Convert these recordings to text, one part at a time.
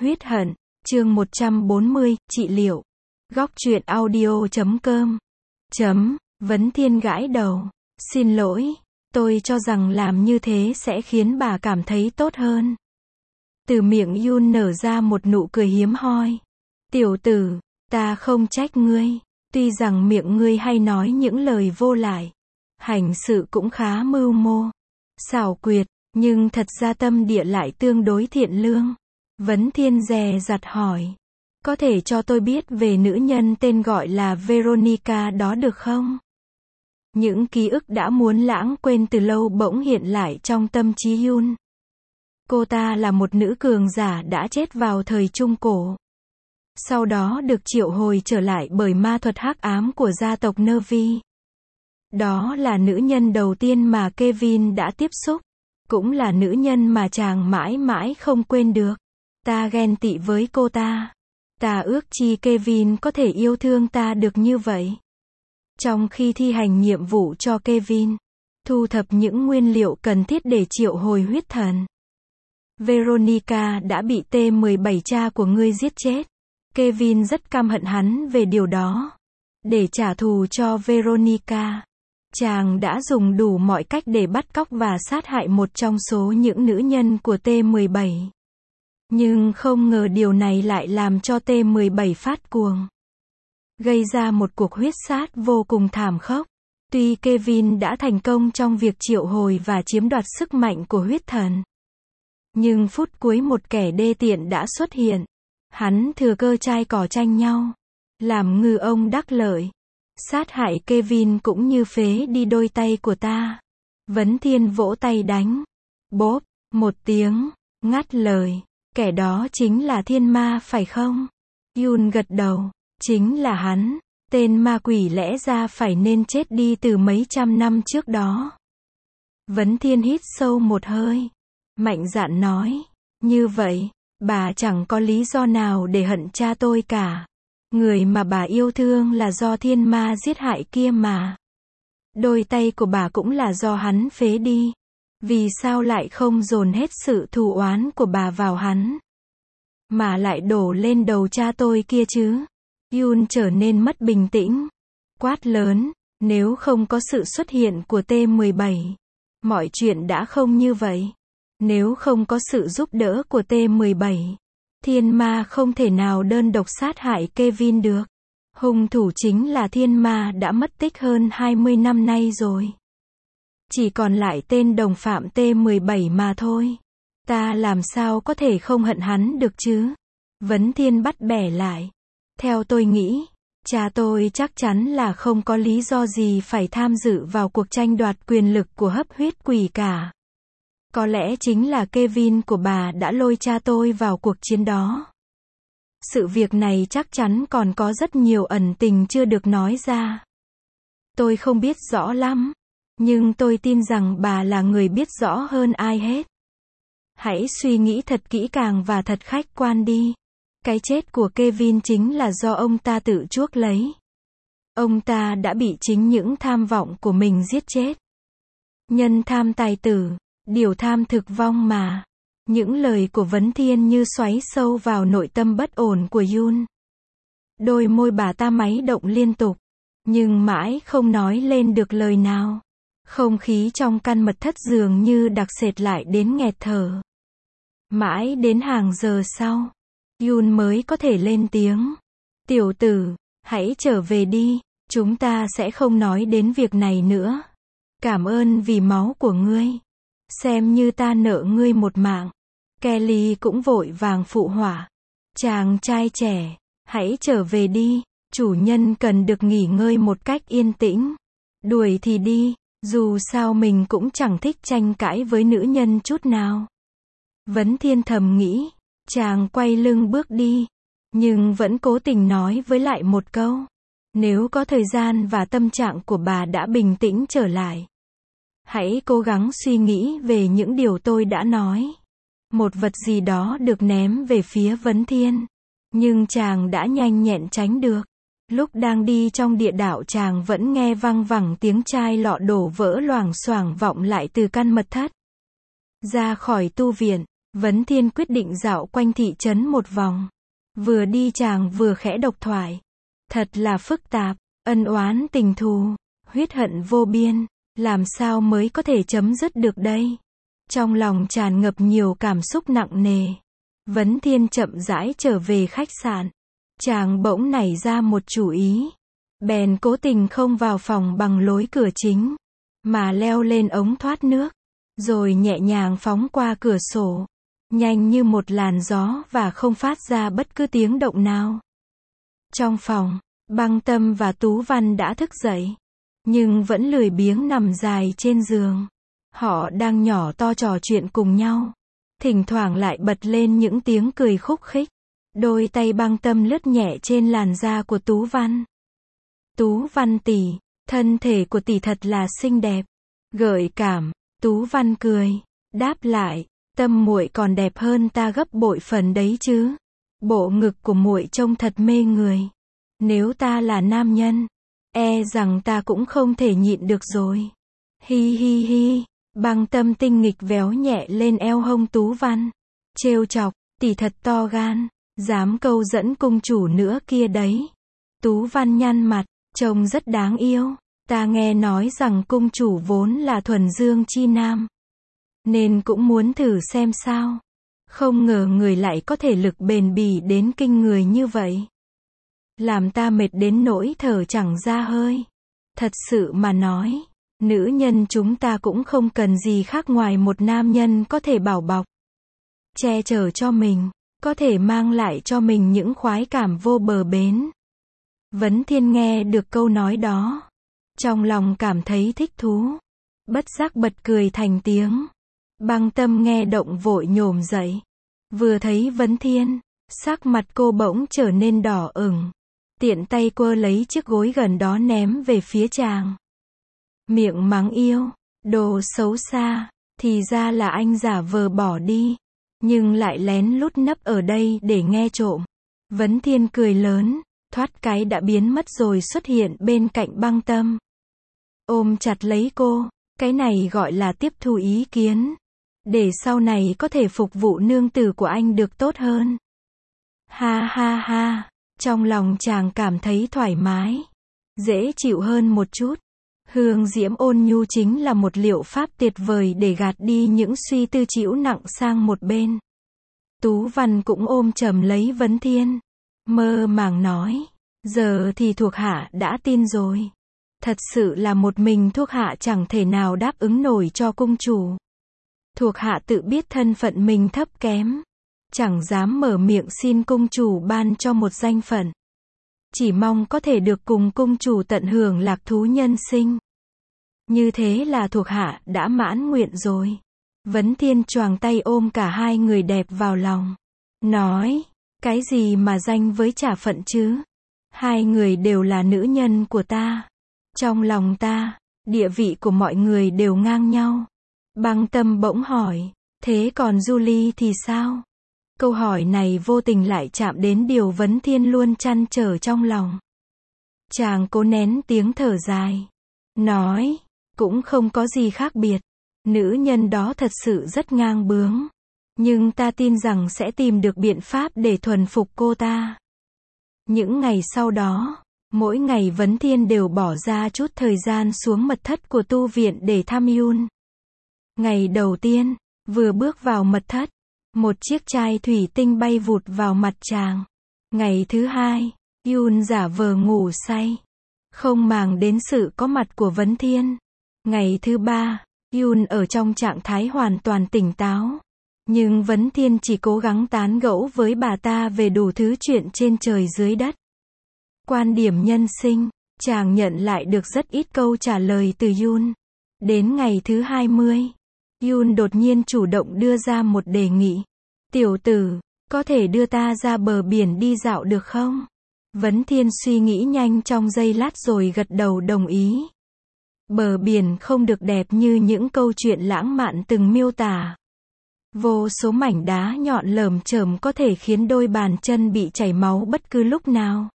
huyết hận, chương 140, trị liệu. Góc truyện audio.com. Vấn Thiên gãi đầu. Xin lỗi, tôi cho rằng làm như thế sẽ khiến bà cảm thấy tốt hơn. Từ miệng Yun nở ra một nụ cười hiếm hoi. Tiểu tử, ta không trách ngươi. Tuy rằng miệng ngươi hay nói những lời vô lại, hành sự cũng khá mưu mô, xảo quyệt, nhưng thật ra tâm địa lại tương đối thiện lương. Vấn Thiên dè dặt hỏi. Có thể cho tôi biết về nữ nhân tên gọi là Veronica đó được không? Những ký ức đã muốn lãng quên từ lâu bỗng hiện lại trong tâm trí Yun. Cô ta là một nữ cường giả đã chết vào thời Trung Cổ. Sau đó được triệu hồi trở lại bởi ma thuật hắc ám của gia tộc Nervi. Đó là nữ nhân đầu tiên mà Kevin đã tiếp xúc. Cũng là nữ nhân mà chàng mãi mãi không quên được. Ta ghen tị với cô ta. Ta ước chi Kevin có thể yêu thương ta được như vậy. Trong khi thi hành nhiệm vụ cho Kevin, thu thập những nguyên liệu cần thiết để triệu hồi huyết thần, Veronica đã bị T-17 cha của ngươi giết chết. Kevin rất căm hận hắn về điều đó. Để trả thù cho Veronica, chàng đã dùng đủ mọi cách để bắt cóc và sát hại một trong số những nữ nhân của T-17. Nhưng không ngờ điều này lại làm cho T-17 phát cuồng, gây ra một cuộc huyết sát vô cùng thảm khốc. Tuy Kevin đã thành công trong việc triệu hồi và chiếm đoạt sức mạnh của huyết thần, nhưng phút cuối một kẻ đê tiện đã xuất hiện. Hắn thừa cơ chai cỏ tranh nhau, làm ngư ông đắc lợi, sát hại Kevin cũng như phế đi đôi tay của ta. Vấn Thiên vỗ tay đánh. Bốp, một tiếng, ngắt lời. Kẻ đó chính là thiên ma phải không? Yun gật đầu. Chính là hắn. Tên ma quỷ lẽ ra phải nên chết đi từ mấy trăm năm trước đó. Vấn Thiên hít sâu một hơi, mạnh dạn nói. Như vậy, bà chẳng có lý do nào để hận cha tôi cả. Người mà bà yêu thương là do thiên ma giết hại kia mà. Đôi tay của bà cũng là do hắn phế đi. Vì sao lại không dồn hết sự thù oán của bà vào hắn, mà lại đổ lên đầu cha tôi kia chứ? Yun trở nên mất bình tĩnh, quát lớn. Nếu không có sự xuất hiện của T-17, mọi chuyện đã không như vậy. Nếu không có sự giúp đỡ của T-17, thiên ma không thể nào đơn độc sát hại Kevin được. Hung thủ chính là thiên ma đã mất tích hơn 20 năm nay rồi. Chỉ còn lại tên đồng phạm T-17 mà thôi. Ta làm sao có thể không hận hắn được chứ? Vấn Thiên bắt bẻ lại. Theo tôi nghĩ, cha tôi chắc chắn là không có lý do gì phải tham dự vào cuộc tranh đoạt quyền lực của hấp huyết quỷ cả. Có lẽ chính là Kevin của bà đã lôi cha tôi vào cuộc chiến đó. Sự việc này chắc chắn còn có rất nhiều ẩn tình chưa được nói ra. Tôi không biết rõ lắm, nhưng tôi tin rằng bà là người biết rõ hơn ai hết. Hãy suy nghĩ thật kỹ càng và thật khách quan đi. Cái chết của Kevin chính là do ông ta tự chuốc lấy. Ông ta đã bị chính những tham vọng của mình giết chết. Nhân tham tài tử, điều tham thực vong mà. Những lời của Vấn Thiên như xoáy sâu vào nội tâm bất ổn của Yun. Đôi môi bà ta máy động liên tục, nhưng mãi không nói lên được lời nào. Không khí trong căn mật thất dường như đặc sệt lại đến nghẹt thở. Mãi đến hàng giờ sau, Yun mới có thể lên tiếng. Tiểu tử, hãy trở về đi, chúng ta sẽ không nói đến việc này nữa. Cảm ơn vì máu của ngươi. Xem như ta nợ ngươi một mạng. Kelly cũng vội vàng phụ họa. Chàng trai trẻ, hãy trở về đi, chủ nhân cần được nghỉ ngơi một cách yên tĩnh. Đuổi thì đi, dù sao mình cũng chẳng thích tranh cãi với nữ nhân chút nào. Vấn Thiên thầm nghĩ. Chàng quay lưng bước đi, nhưng vẫn cố tình nói với lại một câu. Nếu có thời gian và tâm trạng của bà đã bình tĩnh trở lại, hãy cố gắng suy nghĩ về những điều tôi đã nói. Một vật gì đó được ném về phía Vấn Thiên, nhưng chàng đã nhanh nhẹn tránh được. Lúc đang đi trong địa đạo chàng vẫn nghe văng vẳng tiếng chai lọ đổ vỡ loảng xoảng vọng lại từ căn mật thất. Ra khỏi tu viện, Vấn Thiên quyết định dạo quanh thị trấn một vòng. Vừa đi chàng vừa khẽ độc thoại. Thật là phức tạp, ân oán tình thù, huyết hận vô biên, làm sao mới có thể chấm dứt được đây? Trong lòng tràn ngập nhiều cảm xúc nặng nề. Vấn Thiên chậm rãi trở về khách sạn. Chàng bỗng nảy ra một chủ ý. Bèn cố tình không vào phòng bằng lối cửa chính, mà leo lên ống thoát nước, rồi nhẹ nhàng phóng qua cửa sổ, nhanh như một làn gió và không phát ra bất cứ tiếng động nào. Trong phòng, Băng Tâm và Tú Văn đã thức dậy, nhưng vẫn lười biếng nằm dài trên giường. Họ đang nhỏ to trò chuyện cùng nhau, thỉnh thoảng lại bật lên những tiếng cười khúc khích. Đôi tay Băng Tâm lướt nhẹ trên làn da của Tú Văn. Tú Văn tỷ, thân thể của tỷ thật là xinh đẹp, gợi cảm. Tú Văn cười, đáp lại, Tâm muội còn đẹp hơn ta gấp bội phần đấy chứ. Bộ ngực của muội trông thật mê người. Nếu ta là nam nhân, e rằng ta cũng không thể nhịn được rồi. Hi hi hi. Băng Tâm tinh nghịch véo nhẹ lên eo hông Tú Văn, trêu chọc, tỷ thật to gan, dám câu dẫn cung chủ nữa kia đấy. Tú Văn nhăn mặt, trông rất đáng yêu. Ta nghe nói rằng cung chủ vốn là thuần dương chi nam, nên cũng muốn thử xem sao. Không ngờ người lại có thể lực bền bỉ đến kinh người như vậy. Làm ta mệt đến nỗi thở chẳng ra hơi. Thật sự mà nói, nữ nhân chúng ta cũng không cần gì khác ngoài một nam nhân có thể bảo bọc, che chở cho mình, có thể mang lại cho mình những khoái cảm vô bờ bến. Vấn Thiên nghe được câu nói đó, trong lòng cảm thấy thích thú, bất giác bật cười thành tiếng. Băng Tâm nghe động vội nhổm dậy. Vừa thấy Vấn Thiên, sắc mặt cô bỗng trở nên đỏ ửng, tiện tay quơ lấy chiếc gối gần đó ném về phía chàng. Miệng mắng yêu, đồ xấu xa, thì ra là anh giả vờ bỏ đi, nhưng lại lén lút nấp ở đây để nghe trộm. Vấn Thiên cười lớn, thoát cái đã biến mất rồi xuất hiện bên cạnh Băng Tâm. Ôm chặt lấy cô, cái này gọi là tiếp thu ý kiến, để sau này có thể phục vụ nương tử của anh được tốt hơn. Ha ha ha, trong lòng chàng cảm thấy thoải mái, dễ chịu hơn một chút. Hương diễm ôn nhu chính là một liệu pháp tuyệt vời để gạt đi những suy tư trĩu nặng sang một bên. Tú Văn cũng ôm chầm lấy Vấn Thiên, mơ màng nói, giờ thì thuộc hạ đã tin rồi. Thật sự là một mình thuộc hạ chẳng thể nào đáp ứng nổi cho cung chủ. Thuộc hạ tự biết thân phận mình thấp kém, chẳng dám mở miệng xin cung chủ ban cho một danh phận. Chỉ mong có thể được cùng cung chủ tận hưởng lạc thú nhân sinh. Như thế là thuộc hạ đã mãn nguyện rồi. Vấn Thiên choàng tay ôm cả hai người đẹp vào lòng, nói, cái gì mà danh với trả phận chứ? Hai người đều là nữ nhân của ta. Trong lòng ta, địa vị của mọi người đều ngang nhau. Băng Tâm bỗng hỏi, thế còn Julie thì sao? Câu hỏi này vô tình lại chạm đến điều Vấn Thiên luôn trăn trở trong lòng. Chàng cố nén tiếng thở dài, nói, cũng không có gì khác biệt. Nữ nhân đó thật sự rất ngang bướng, nhưng ta tin rằng sẽ tìm được biện pháp để thuần phục cô ta. Những ngày sau đó, mỗi ngày Vấn Thiên đều bỏ ra chút thời gian xuống mật thất của tu viện để thăm Yun. Ngày đầu tiên, vừa bước vào mật thất, một chiếc chai thủy tinh bay vụt vào mặt chàng. Ngày thứ hai, Yun giả vờ ngủ say, không màng đến sự có mặt của Vấn Thiên. Ngày thứ ba, Yun ở trong trạng thái hoàn toàn tỉnh táo, nhưng Vấn Thiên chỉ cố gắng tán gẫu với bà ta về đủ thứ chuyện trên trời dưới đất. Quan điểm nhân sinh, chàng nhận lại được rất ít câu trả lời từ Yun. Đến ngày thứ 20, Yun đột nhiên chủ động đưa ra một đề nghị. Tiểu tử, có thể đưa ta ra bờ biển đi dạo được không? Vấn Thiên suy nghĩ nhanh trong giây lát rồi gật đầu đồng ý. Bờ biển không được đẹp như những câu chuyện lãng mạn từng miêu tả. Vô số mảnh đá nhọn lởm chởm có thể khiến đôi bàn chân bị chảy máu bất cứ lúc nào.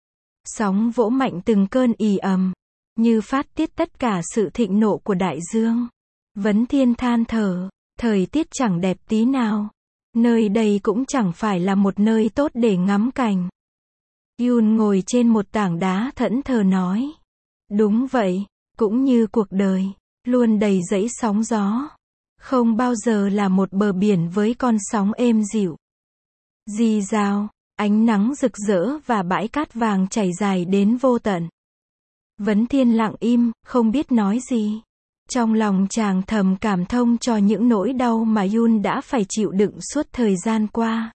Sóng vỗ mạnh từng cơn ì ầm, như phát tiết tất cả sự thịnh nộ của đại dương. Vấn Thiên than thở, thời tiết chẳng đẹp tí nào. Nơi đây cũng chẳng phải là một nơi tốt để ngắm cảnh. Yoon ngồi trên một tảng đá thẫn thờ nói. Đúng vậy, cũng như cuộc đời, luôn đầy dẫy sóng gió. Không bao giờ là một bờ biển với con sóng êm dịu. Rì rào, ánh nắng rực rỡ và bãi cát vàng chảy dài đến vô tận. Vấn Thiên lặng im, không biết nói gì. Trong lòng chàng thầm cảm thông cho những nỗi đau mà Yoon đã phải chịu đựng suốt thời gian qua.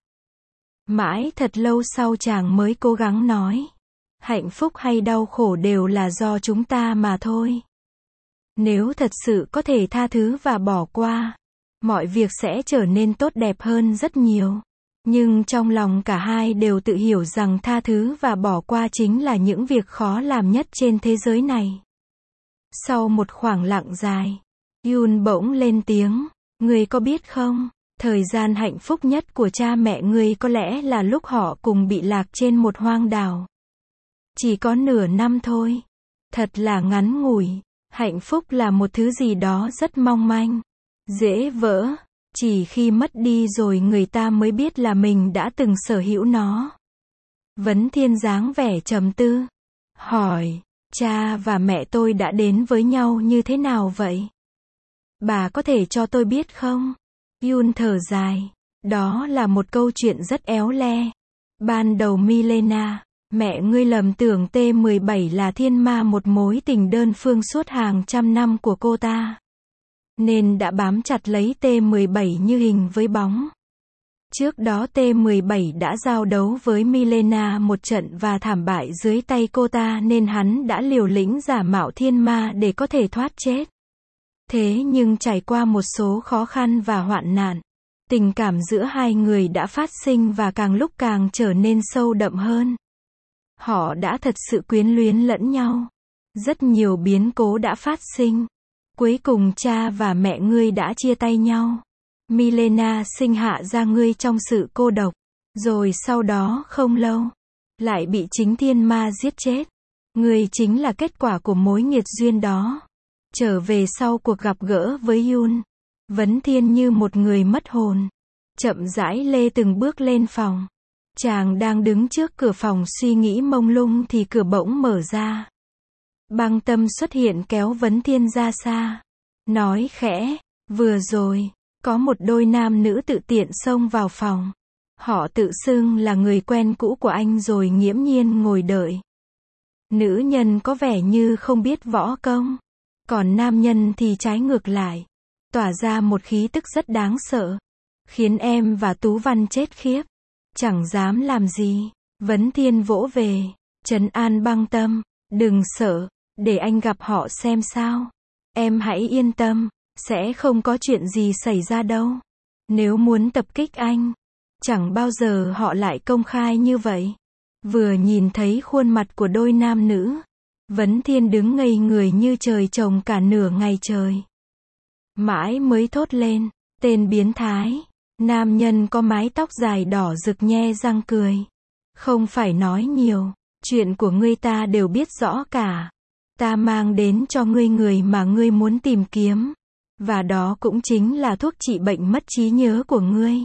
Mãi thật lâu sau chàng mới cố gắng nói. Hạnh phúc hay đau khổ đều là do chúng ta mà thôi. Nếu thật sự có thể tha thứ và bỏ qua, mọi việc sẽ trở nên tốt đẹp hơn rất nhiều. Nhưng trong lòng cả hai đều tự hiểu rằng tha thứ và bỏ qua chính là những việc khó làm nhất trên thế giới này. Sau một khoảng lặng dài, Yoon bỗng lên tiếng, ngươi có biết không, thời gian hạnh phúc nhất của cha mẹ ngươi có lẽ là lúc họ cùng bị lạc trên một hoang đảo. Chỉ có nửa năm thôi. Thật là ngắn ngủi. Hạnh phúc là một thứ gì đó rất mong manh, dễ vỡ. Chỉ khi mất đi rồi người ta mới biết là mình đã từng sở hữu nó. Vấn Thiên dáng vẻ trầm tư. Hỏi, cha và mẹ tôi đã đến với nhau như thế nào vậy? Bà có thể cho tôi biết không? Yoon thở dài. Đó là một câu chuyện rất éo le. Ban đầu Milena, mẹ ngươi lầm tưởng T-17 là thiên ma, một mối tình đơn phương suốt hàng trăm năm của cô ta. Nên đã bám chặt lấy T-17 như hình với bóng. Trước đó T-17 đã giao đấu với Milena một trận và thảm bại dưới tay cô ta nên hắn đã liều lĩnh giả mạo thiên ma để có thể thoát chết. Thế nhưng trải qua một số khó khăn và hoạn nạn, tình cảm giữa hai người đã phát sinh và càng lúc càng trở nên sâu đậm hơn. Họ đã thật sự quyến luyến lẫn nhau. Rất nhiều biến cố đã phát sinh. Cuối cùng cha và mẹ ngươi đã chia tay nhau. Milena sinh hạ ra ngươi trong sự cô độc. Rồi sau đó không lâu, lại bị chính thiên ma giết chết. Ngươi chính là kết quả của mối nghiệt duyên đó. Trở về sau cuộc gặp gỡ với Yoon, Vấn Thiên như một người mất hồn. Chậm rãi lê từng bước lên phòng. Chàng đang đứng trước cửa phòng suy nghĩ mông lung thì cửa bỗng mở ra. Băng Tâm xuất hiện kéo Vấn Thiên ra xa. Nói khẽ, vừa rồi, có một đôi nam nữ tự tiện xông vào phòng. Họ tự xưng là người quen cũ của anh rồi nghiễm nhiên ngồi đợi. Nữ nhân có vẻ như không biết võ công. Còn nam nhân thì trái ngược lại. Tỏa ra một khí tức rất đáng sợ. Khiến em và Tú Văn chết khiếp. Chẳng dám làm gì. Vấn Thiên vỗ về, trấn an Băng Tâm. Đừng sợ, để anh gặp họ xem sao. Em hãy yên tâm, sẽ không có chuyện gì xảy ra đâu. Nếu muốn tập kích anh, chẳng bao giờ họ lại công khai như vậy. Vừa nhìn thấy khuôn mặt của đôi nam nữ, Vấn Thiên đứng ngây người như trời trồng cả nửa ngày trời. Mãi mới thốt lên, tên biến thái. Nam nhân có mái tóc dài đỏ rực nhe răng cười. Không phải nói nhiều, chuyện của ngươi ta đều biết rõ cả. Ta mang đến cho ngươi người mà ngươi muốn tìm kiếm. Và đó cũng chính là thuốc trị bệnh mất trí nhớ của ngươi.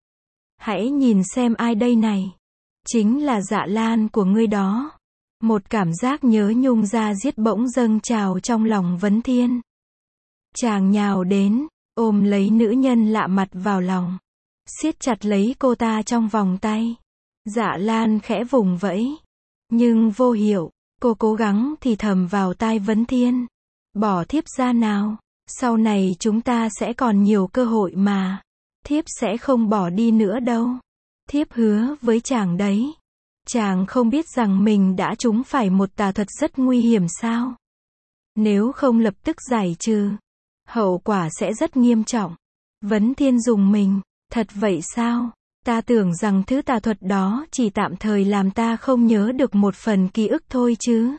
Hãy nhìn xem ai đây này. Chính là Dạ Lan của ngươi đó. Một cảm giác nhớ nhung da diết bỗng dâng trào trong lòng Vấn Thiên. Chàng nhào đến, ôm lấy nữ nhân lạ mặt vào lòng. Siết chặt lấy cô ta trong vòng tay. Dạ Lan khẽ vùng vẫy. Nhưng vô hiệu, cô cố gắng thì thầm vào tai Vấn Thiên. Bỏ thiếp ra nào. Sau này chúng ta sẽ còn nhiều cơ hội mà. Thiếp sẽ không bỏ đi nữa đâu. Thiếp hứa với chàng đấy. Chàng không biết rằng mình đã trúng phải một tà thuật rất nguy hiểm sao? Nếu không lập tức giải trừ, hậu quả sẽ rất nghiêm trọng. Vấn Thiên dùng mình. Thật vậy sao? Ta tưởng rằng thứ tà thuật đó chỉ tạm thời làm ta không nhớ được một phần ký ức thôi chứ.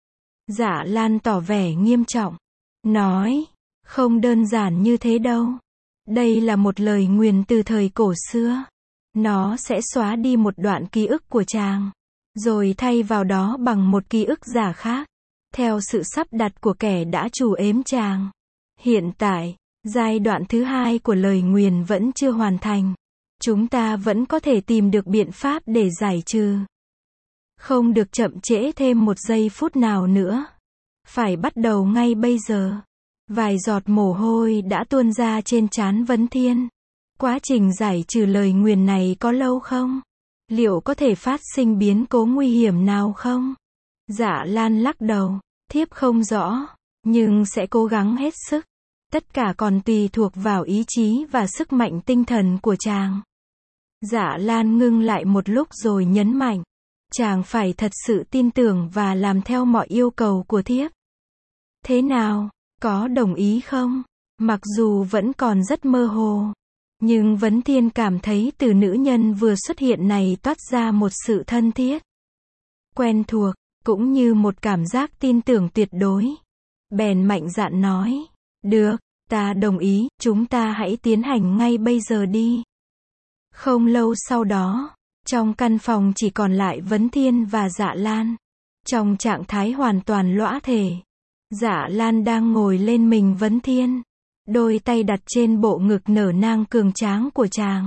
Dạ Lan tỏ vẻ nghiêm trọng. Nói, không đơn giản như thế đâu. Đây là một lời nguyền từ thời cổ xưa. Nó sẽ xóa đi một đoạn ký ức của chàng, rồi thay vào đó bằng một ký ức giả khác, theo sự sắp đặt của kẻ đã chủ ếm chàng. Hiện tại, giai đoạn thứ hai của lời nguyền vẫn chưa hoàn thành. Chúng ta vẫn có thể tìm được biện pháp để giải trừ. Không được chậm trễ thêm một giây phút nào nữa. Phải bắt đầu ngay bây giờ. Vài giọt mồ hôi đã tuôn ra trên trán Vấn Thiên. Quá trình giải trừ lời nguyền này có lâu không? Liệu có thể phát sinh biến cố nguy hiểm nào không? Dạ Lan lắc đầu. Thiếp không rõ, nhưng sẽ cố gắng hết sức. Tất cả còn tùy thuộc vào ý chí và sức mạnh tinh thần của chàng. Dạ Lan ngưng lại một lúc rồi nhấn mạnh. Chàng phải thật sự tin tưởng và làm theo mọi yêu cầu của thiếp. Thế nào, có đồng ý không? Mặc dù vẫn còn rất mơ hồ, nhưng Vấn Thiên cảm thấy từ nữ nhân vừa xuất hiện này toát ra một sự thân thiết, quen thuộc, cũng như một cảm giác tin tưởng tuyệt đối. Bèn mạnh dạn nói, được, ta đồng ý, chúng ta hãy tiến hành ngay bây giờ đi. Không lâu sau đó, trong căn phòng chỉ còn lại Vấn Thiên và Dạ Lan. Trong trạng thái hoàn toàn lõa thể, Dạ Lan đang ngồi lên mình Vấn Thiên. Đôi tay đặt trên bộ ngực nở nang cường tráng của chàng.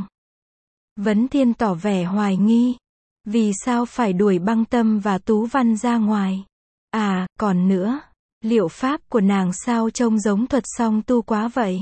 Vấn Thiên tỏ vẻ hoài nghi. Vì sao phải đuổi Băng Tâm và Tú Văn ra ngoài? À, còn nữa, liệu pháp của nàng sao trông giống thuật song tu quá vậy?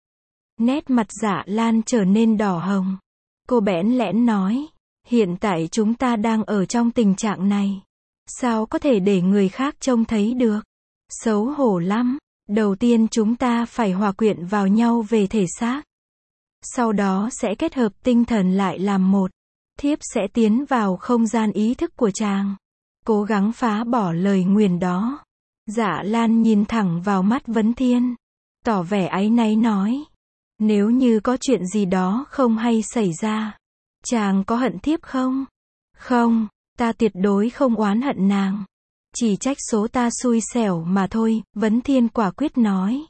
Nét mặt Dạ Lan trở nên đỏ hồng. Cô bẽn lẽn nói, hiện tại chúng ta đang ở trong tình trạng này. Sao có thể để người khác trông thấy được? Xấu hổ lắm. Đầu tiên chúng ta phải hòa quyện vào nhau về thể xác. Sau đó sẽ kết hợp tinh thần lại làm một. Thiếp sẽ tiến vào không gian ý thức của chàng. Cố gắng phá bỏ lời nguyền đó. Dạ Lan nhìn thẳng vào mắt Vấn Thiên. Tỏ vẻ áy náy nói. Nếu như có chuyện gì đó không hay xảy ra. Chàng có hận thiếp không? Không, ta tuyệt đối không oán hận nàng. Chỉ trách số ta xui xẻo mà thôi, Vấn Thiên quả quyết nói.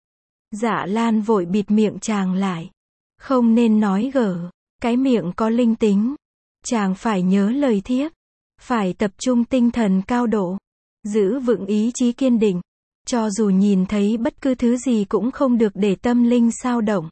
Dạ Lan vội bịt miệng chàng lại. Không nên nói gở, cái miệng có linh tính. Chàng phải nhớ lời thiếp. Phải tập trung tinh thần cao độ. Giữ vững ý chí kiên định. Cho dù nhìn thấy bất cứ thứ gì cũng không được để tâm linh xao động.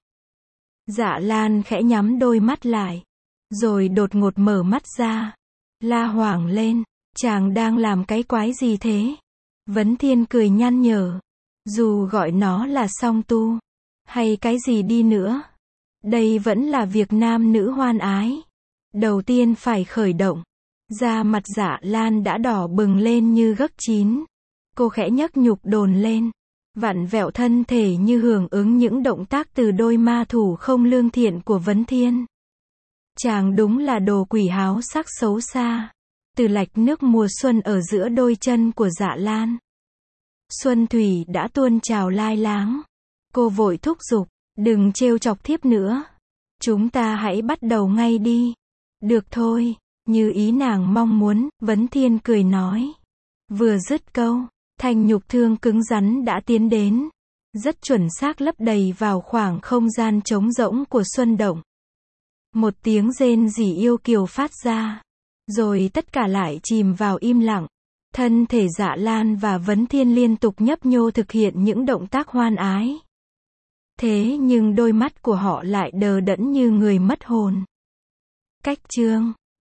Dạ Lan khẽ nhắm đôi mắt lại. Rồi đột ngột mở mắt ra. La hoảng lên. Chàng đang làm cái quái gì thế? Vấn Thiên cười nhăn nhở. Dù gọi nó là song tu, hay cái gì đi nữa, đây vẫn là việc nam nữ hoan ái. Đầu tiên phải khởi động. Da mặt Dạ Lan đã đỏ bừng lên như gấc chín. Cô khẽ nhấc nhục đồn lên. Vặn vẹo thân thể như hưởng ứng những động tác từ đôi ma thủ không lương thiện của Vấn Thiên. Chàng đúng là đồ quỷ háo sắc xấu xa. Từ lạch nước mùa xuân ở giữa đôi chân của Dạ Lan. Xuân thủy đã tuôn trào lai láng. Cô vội thúc giục, đừng trêu chọc thiếp nữa. Chúng ta hãy bắt đầu ngay đi. Được thôi, như ý nàng mong muốn, Vấn Thiên cười nói. Vừa dứt câu, thanh nhục thương cứng rắn đã tiến đến. Rất chuẩn xác lấp đầy vào khoảng không gian trống rỗng của Xuân Động. Một tiếng rên rỉ yêu kiều phát ra. Rồi tất cả lại chìm vào im lặng. Thân thể Dạ Lan và Vấn Thiên liên tục nhấp nhô thực hiện những động tác hoan ái. Thế nhưng đôi mắt của họ lại đờ đẫn như người mất hồn. Cách chương